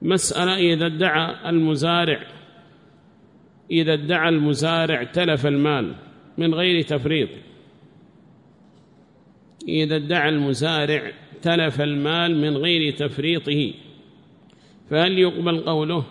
مسألة إذا ادعى المزارع تلف المال من غير تفريط، إذا ادعى المزارع تلف المال من غير تفريطه فهل يقبل قوله؟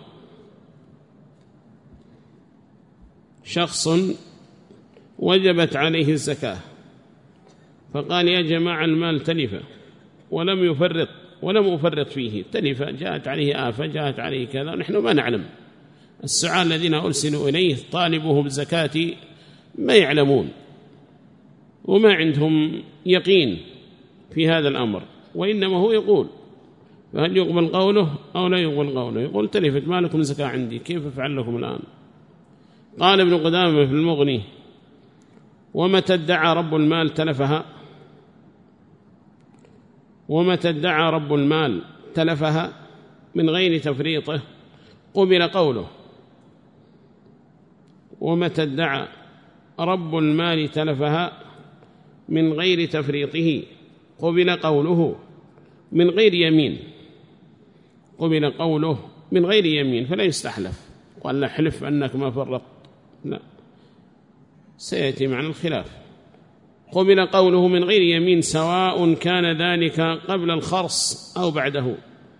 شخص وجبت عليه الزكاة فقال يا جماعة المال تلف ولم أفرط فيه، تلف، جاءت عليه آفة، جاءت عليه كذا، نحن ما نعلم. السعاة الذين أرسلوا إليه طالبوه بالزكاة ما يعلمون وما عندهم يقين في هذا الأمر، وإنما هو يقول، فهل يقبل قوله أو لا يقبل قوله؟ يقول تلفت ما لكم زكاة عندي، كيف أفعل لكم الآن؟ قال ابن قدامة في المغني: ومتى ادعى رب المال تلفها، ومتى ادعى رب المال تلفها من غير تفريطه قبل قوله. ومتى ادعى رب المال تلفها من غير تفريطه قبل قوله من غير يمين، قبل قوله من غير يمين، فلا يستحلف قال لا حلف أنك ما فرط، لا، سيأتي معنى الخلاف. قبل قوله من غير يمين سواء كان ذلك قبل الخرص أو بعده.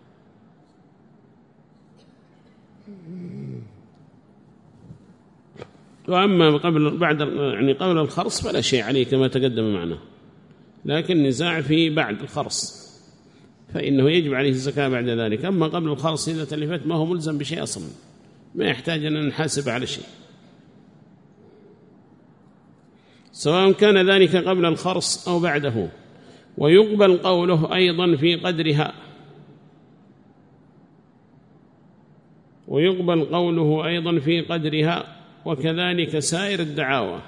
وأما قبل الخرص فلا شيء عليه كما تقدم معنا، لكن نزاع في بعد الخرص فإنه يجب عليه الزكاة بعد ذلك. أما قبل الخرص إذا تلفت ما هو ملزم بشيء أصلا، ما يحتاج أن نحاسب على شيء، سواء كان ذلك قبل الخرص أو بعده. ويقبل قوله أيضا في قدرها، ويقبل قوله أيضا في قدرها، وكذلك سائر الدعاوى،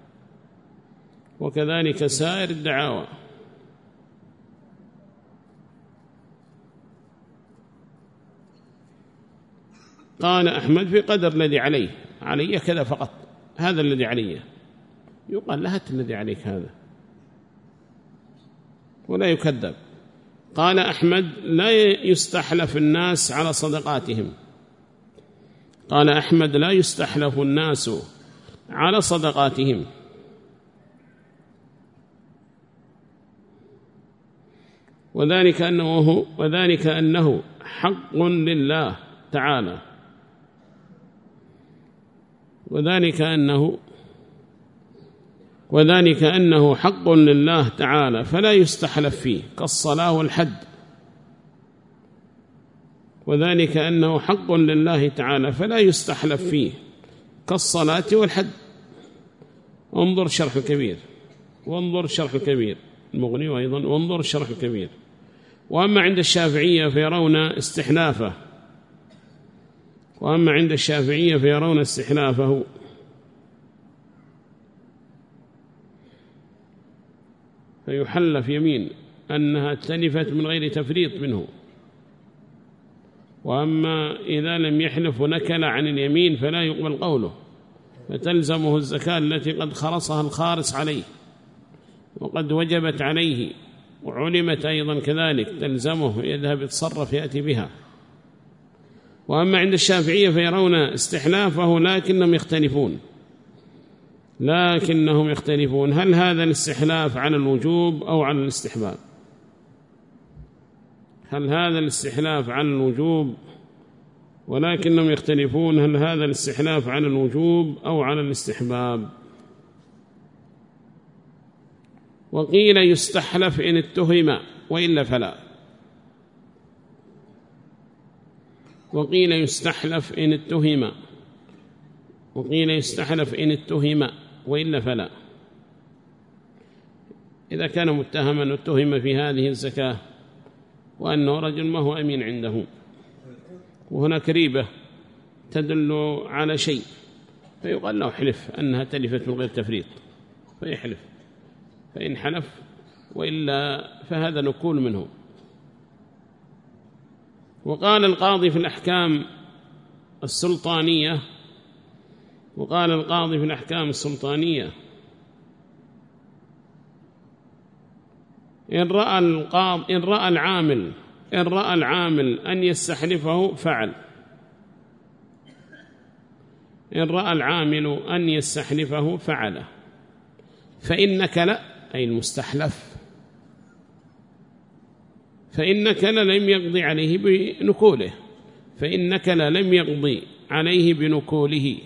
وكذلك سائر الدعاوى. قال أحمد في قدر الذي علي كذا فقط، هذا الذي علي، يقال له هات الذي عليك هذا ولا يكذب. قال أحمد لا يستحلف الناس على صدقاتهم، قال أحمد لا يستحلف الناس على صدقاتهم، وذلك أنه حق لله تعالى، وذلك أنه حق لله تعالى فلا يستحلف فيه كالصلاة والحد. وذلك أنه حق لله تعالى فلا يستحلف فيه كالصلاة والحد. انظر شرح الكبير، وانظر شرح الكبير المغني، وأيضا وانظر شرح الكبير. وأما عند الشافعية فيرون استحلافه، وأما عند الشافعية فيرون استحلافه، فيحلف يمين أنها تلفت من غير تفريط منه. وأما إذا لم يحلف ونكل عن اليمين فلا يقبل قوله، فتلزمه الزكاة التي قد خرصها الخارص عليه وقد وجبت عليه، وعلمت أيضا كذلك تلزمه، يذهب يتصرف يأتي بها. وأما عند الشافعية فيرون استحلافه لكنهم يختلفون هل هذا الاستحلاف على الوجوب أو على الاستحباب؟ هل هذا الاستحلاف على الوجوب؟ ولكنهم يختلفون هل هذا الاستحلاف على الوجوب أو على الاستحباب. وقيل يستحلف إن اتهم وإلا فلا، وقيل يستحلف إن اتهم، وقيل يستحلف إن اتهم وإلا فلا. إذا كان متهما واتهم في هذه الزكاة وأنه رجل ما هو أمين عنده، وهناك ريبة تدل على شيء، فيقال له حلف أنها تلفت من غير تفريط، فيحلف، فإن حلف وإلا فهذا نكول منه. وقال القاضي في الأحكام السلطانية، إن رأى العامل إن رأى العامل أن يستحلفه فعل، إن رأى العامل أن يستحلفه فعله. فإنك لا، أي المستحلف، فإنك لم يقضي عليه بنكوله، فإنك لم يقضي عليه بنكوله،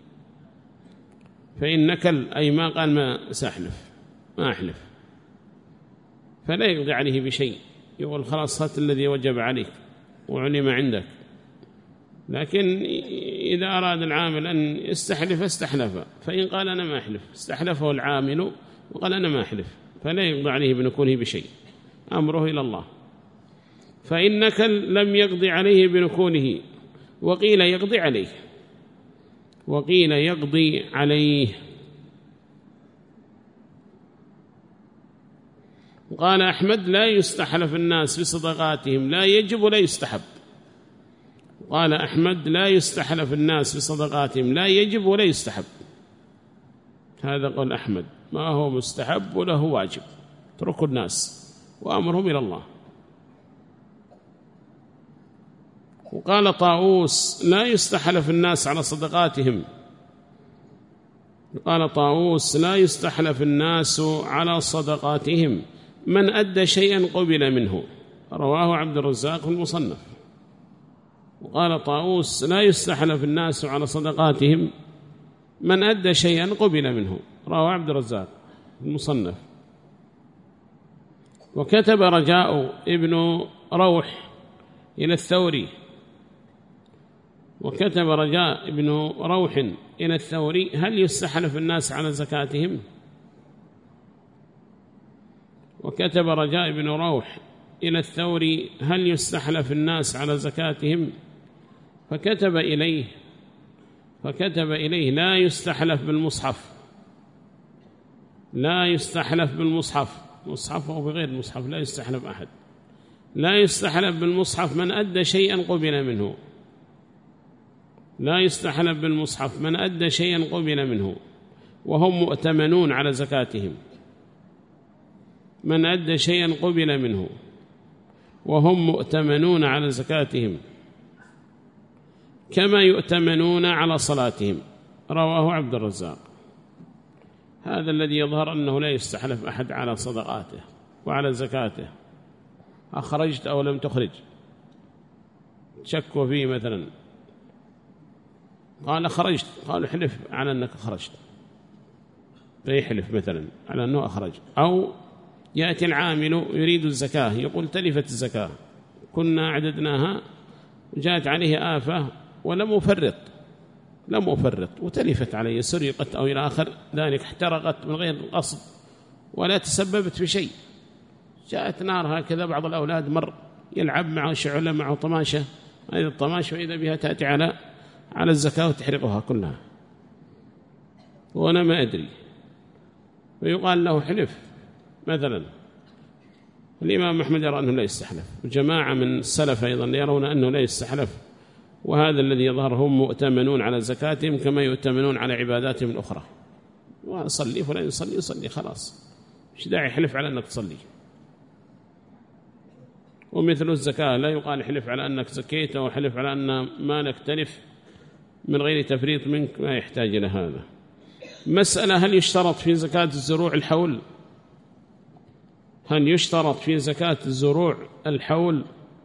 فإنك أي ما قال ما سأحلف، ما أحلف، فلا يقضي عليه بشيء، يقول خلاص هات الذي وجب عليك وعلم عندك. لكن إذا أراد العامل أن يستحلف استحلف، فإن قال أنا ما أحلف استحلفه العامل وقال أنا ما أحلف، فلا يقضي عليه بنكوله بشيء، أمره إلى الله. فإنك لم يقضي عليه بنكوله، وقيل يقضي عليه، وقيل يقضي عليه. قال أحمد لا يستحلف الناس بصدقاتهم، لا يجب ولا يستحب. قال أحمد لا يستحلف الناس بصدقاتهم، لا يجب ولا يستحب. هذا قول أحمد، ما هو مستحب ولا هو واجب، اتركوا الناس وأمرهم إلى الله. وقال طاووس لا يستحلف الناس على صدقاتهم، قال طاووس لا يستحلف الناس على صدقاتهم، من أدى شيئا قبل منه، رواه عبد الرزاق في المصنف. وقال طاووس لا يستحلف الناس على صدقاتهم، من أدى شيئا قبل منه، رواه عبد الرزاق في المصنف. وكتب رجاء ابن روح إلى الثوري، وكتب رجاء ابن روح إلى الثوري هل يستحلف الناس على زكاتهم؟ وكتب رجاء بن روح إلى الثوري هل يستحلف الناس على زكاتهم؟ فكتب إليه لا يستحلف بالمصحف، لا يستحلف بالمصحف، مصحف أو بغير مصحف لا يستحلف أحد، لا يستحلف بالمصحف من أدى شيئا قبل منه، لا يستحلف بالمصحف من أدى شيئا قبل منه وهم مؤتمنون على زكاتهم، من أدى شيئا قبل منه وهم مؤتمنون على زكاتهم كما يؤتمنون على صلاتهم، رواه عبد الرزاق. هذا الذي يظهر أنه لا يستحلف أحد على صدقاته وعلى زكاته، أخرجت أو لم تخرج، شكوا فيه مثلا قال خرجت، قالوا حلف على أنك خرجت، فيحلف مثلا على أنه أخرج. أو يأتي العامل يريد الزكاة، يقول تلفت الزكاة كنا عددناها وجاءت عليه آفة ولم أفرط وتلفت علي، سرقت أو إلى آخر ذلك، احترقت من غير قصد ولا تسببت في شيء، جاءت نار هكذا، بعض الأولاد مر يلعب معه شعلة معه طماشة، هذه الطماشة وإذا بها تأتي على الزكاة وتحرقها كلها وأنا ما أدري، ويقال له حلف مثلا. الإمام أحمد يرى أنه لا يستحلف، وجماعة من السلف أيضا يرون أنه لا يستحلف، وهذا الذي يظهر هم مؤتمنون على زكاتهم كما يؤتمنون على عباداتهم الأخرى، وصلي فلا يصلي خلاص، مش داعي يحلف على أنك تصلي. ومثل الزكاة لا يقال حلف على أنك زكيت أو حلف على أن مالك تلف من غير تفريط منك، ما يحتاج إلى هذا. مسألة هل يشترط في زكاة الزروع الحول؟ هل يشترط في زكاة الزروع الحول؟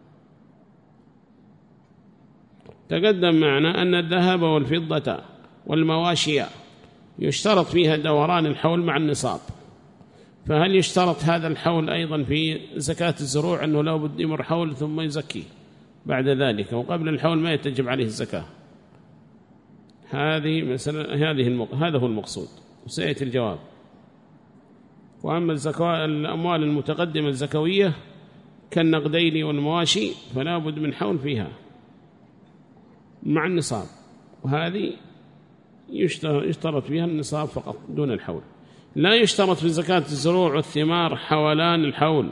تقدم معنا أن الذهب والفضة والمواشي يشترط فيها دوران الحول مع النصاب، فهل يشترط هذا الحول أيضا في زكاة الزروع أنه لا بد يمر حول ثم يزكي بعد ذلك، وقبل الحول ما يتجب عليه الزكاة؟ هذا هو المقصود، وسيأتي الجواب. وأما الأموال المتقدمة الزكوية كالنقدين والمواشي فلا بد من حول فيها مع النصاب، وهذه يشترط فيها النصاب فقط دون الحول. لا يشترط في زكاة الزروع والثمار حولان الحول،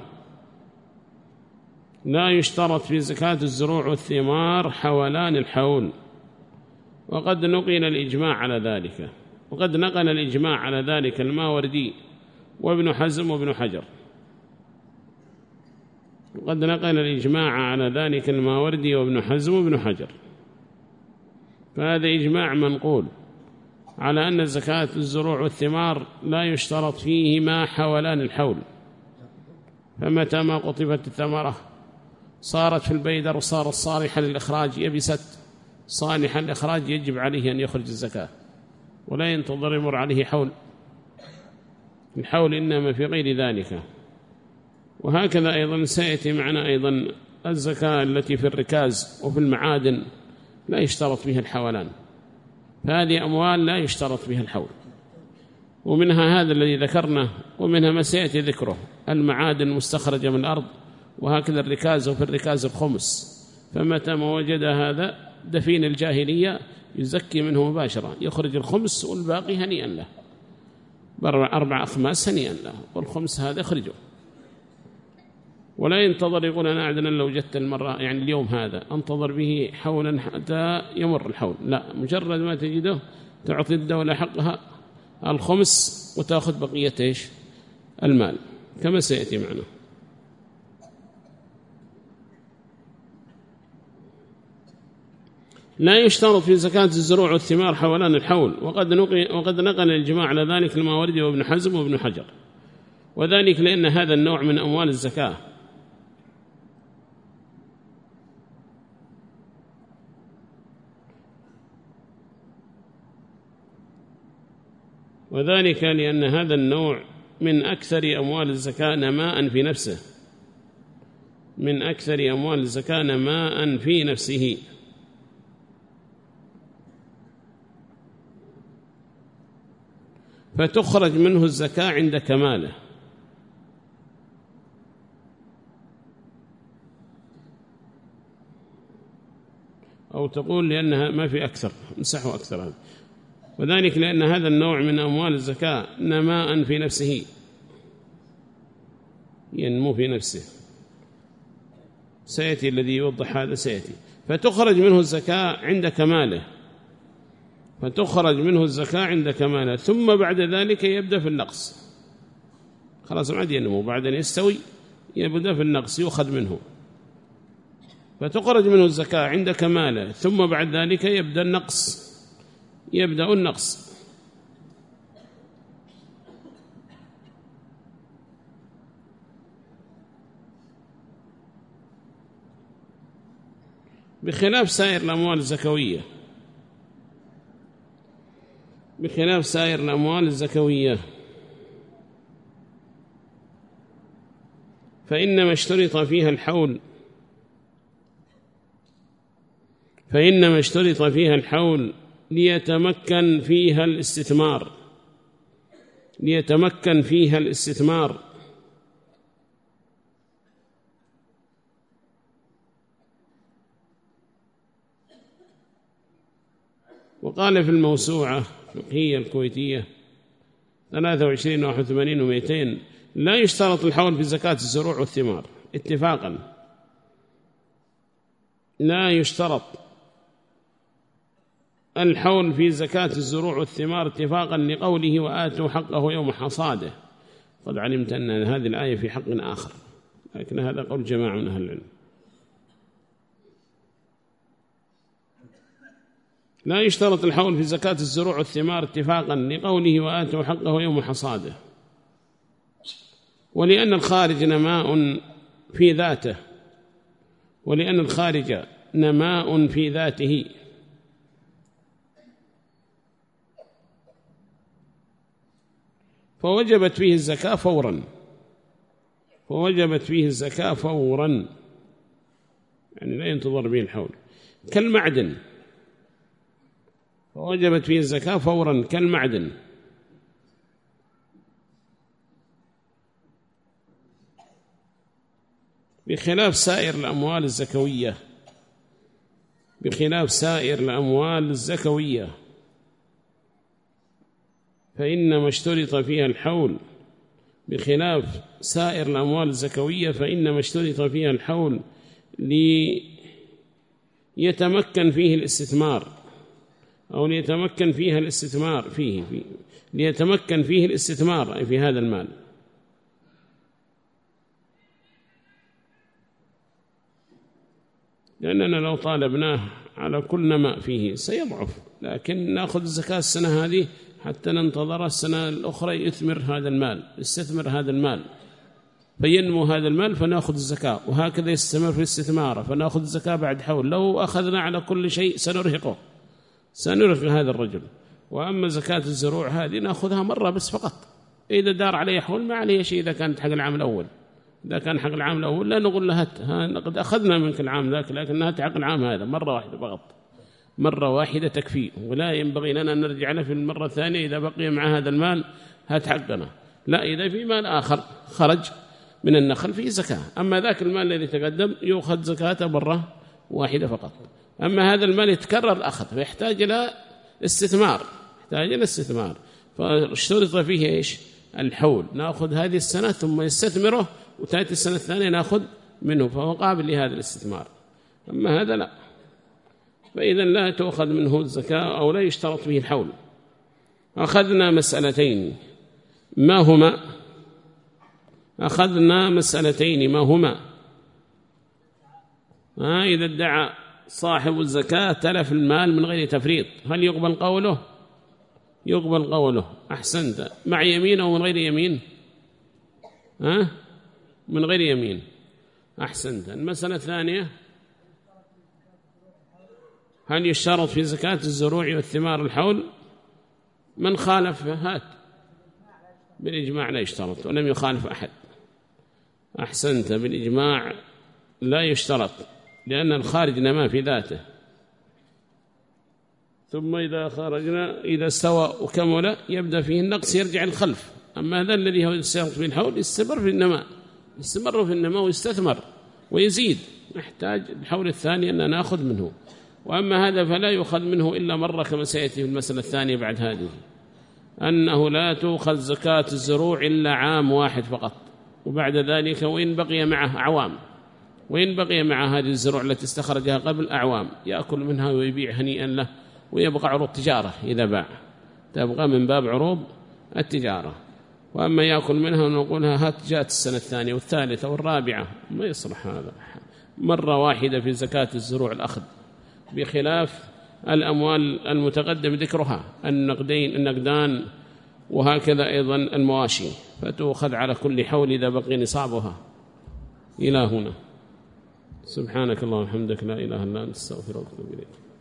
لا يشترط في زكاة الزروع والثمار حولان الحول، وقد نقل الإجماع على ذلك، وقد نقل الإجماع على ذلك الماوردي وابن حزم وابن حجر. وقد نقل الإجماع على ذلك الماوردي وابن حزم وابن حجر، فهذا إجماع منقول على أن زكاة الزروع والثمار لا يشترط فيهما حولان الحول، فمتى ما قطفت الثمرة صارت في البيدر وصارت صالحة للإخراج يبست صالحا للإخراج يجب عليه أن يخرج الزكاة ولا ينتظر يمر عليه حول، الحول إنما في غير ذلك. وهكذا أيضا سيأتي معنا أيضا الزكاة التي في الركاز وفي المعادن لا يشترط فيها الحولان، فهذه أموال لا يشترط فيها الحول، ومنها هذا الذي ذكرنا، ومنها ما سيأتي ذكره المعادن المستخرجة من الأرض، وهكذا الركاز وفي الركاز الخمس، فمتى ما وجد هذا دفين الجاهلية يزكي منه مباشرة، يخرج الخمس والباقي هنيئا له، 4 أخماس هنيئا له، والخمس هذا يخرجه، ولا ينتظر يقول أنا عدنا لو جدت المرة يعني اليوم هذا أنتظر به حولا حتى يمر الحول، لا، مجرد ما تجده تعطي الدولة حقها الخمس وتأخذ بقية إيش المال كما سيأتي معنا. لا يشترط في زكاة الزروع والثمار حولان الحول، وقد نقل الجماع على ذلك الماوردي وابن حزم وابن حجر، وذلك لأن هذا النوع من أموال الزكاة وذلك لأن هذا النوع من أكثر أموال الزكاة نماء في نفسه، من أكثر أموال الزكاة نماء في نفسه، فتخرج منه الزكاة عند كماله، أو تقول لأنها ما في أكثر، مسحوا أكثر هذا، وذلك لأن هذا النوع من أموال الزكاة نماء في نفسه، ينمو في نفسه، سيأتي الذي يوضح هذا سيأتي، فتخرج منه الزكاة عند كماله، فتخرج منه الزكاة عند كماله، ثم بعد ذلك يبدأ في النقص، خلاص ما عاد ينمو، بعد أن يستوي يبدأ في النقص يؤخذ منه، فتخرج منه الزكاة عند كماله، ثم بعد ذلك يبدأ النقص بخلاف سائر الأموال الزكوية، بخلاف سائر الأموال الزكوية، فإنما اشترط فيها الحول ليتمكن فيها الاستثمار، وقال في الموسوعة الفقهية الكويتية 23 81 و200 لا يشترط الحول في زكاة الزروع والثمار اتفاقا، لا يشترط الحول في زكاة الزروع والثمار اتفاقا لقوله وآتوا حقه يوم حصاده. قد علمت أن هذه الآية في حق آخر، لكن هذا قول جماعة من أهل العلم. لا يشترط الحول في زكاة الزروع والثمار اتفاقا لقوله وآتوا حقه يوم حصاده، ولأن الخارج نماء في ذاته، فوجبت فيه الزكاة فورا، يعني لا ينتظر به الحول، كالمعدن، فوجبت فيه الزكاة فورا كالمعدن، بخلاف سائر الأموال الزكوية، فإنما اشترط فيها الحول، بخلاف سائر الأموال الزكوية فإنما اشترط فيها الحول ليتمكن فيه الاستثمار، أو ليتمكن فيه الاستثمار في هذا المال، لأننا لو طالبناه على كل نماء فيه سيضعف، لكن نأخذ الزكاة السنة هذه حتى ننتظر السنة الأخرى يثمر هذا المال، يستثمر هذا المال فينمو هذا المال فنأخذ الزكاة، وهكذا يستمر في الاستثمار فنأخذ الزكاة بعد حول. لو أخذنا على كل شيء سنرهق هذا الرجل. وأما زكاة الزروع هذه نأخذها مرة بس فقط، إذا دار عليه حول ما عليه شيء. إذا كانت حق العام الأول، إذا كان حق العام الأول لا نقول له قد أخذنا منك العام ذاك، لكنها حق العام هذا مرة واحدة فقط، مرة واحدة تكفي، ولا ينبغي لنا أن نرجع له في المرة الثانية إذا بقي مع هذا المال هات حقنا. لا، إذا في مال آخر خرج من النخل فيه زكاة، أما ذاك المال الذي تقدم يأخذ زكاته مرة واحدة فقط. أما هذا المال يتكرر الأخذ فيحتاج إلى استثمار، فاشترط فيه إيش؟ الحول، نأخذ هذه السنة ثم يستثمره وتأتي السنة الثانية نأخذ منه، فهو قابل لهذا الاستثمار. أما هذا لا، فإذا لا تأخذ منه الزكاة أو لا يشترط فيه الحول. أخذنا مسألتين ما هما إذا ادعى صاحب الزكاة تلف المال من غير تفريط، هل يقبل قوله؟ يقبل قوله. أحسنت. مع يمين أو من غير يمين؟ من غير يمين. أحسنت. المسألة الثانية، هل يشترط في زكاة الزروع والثمار الحول؟ من خالف هات بالإجماع لا يشترط، ولم يخالف أحد. أحسنت. بالإجماع لا يشترط، لأن الخارج نما في ذاته، ثم إذا استوى وكمل يبدأ فيه النقص يرجع الخلف. أما هذا الذي هو يشترط في الحول يستمر في النماء ويستثمر ويزيد، نحتاج الحول الثاني أن نأخذ منه. وأما هذا فلا يؤخذ منه إلا مرة، كما سيأتي في المسألة الثانية بعد هذه، أنه لا تؤخذ زكاة الزروع إلا عام واحد فقط، وبعد ذلك وإن بقي معه أعوام، وإن بقي مع هذه الزروع التي استخرجها قبل أعوام يأكل منها ويبيع هنيئا له، ويبقى عروض تجارة إذا باع، تبقى من باب عروض التجارة. وأما يأكل منها ونقولها هات جاءت السنة الثانية والثالثة والرابعة، ما يصلح هذا. مرة واحدة في زكاة الزروع الأخذ، بخلاف الأموال المتقدم ذكرها، النقدان وهكذا أيضا المواشي، فتؤخذ على كل حول إذا بقي نصابها. إلى هنا. سبحانك اللهم وبحمدك لا إله إلا أنت، استغفرك وأتوب إليك.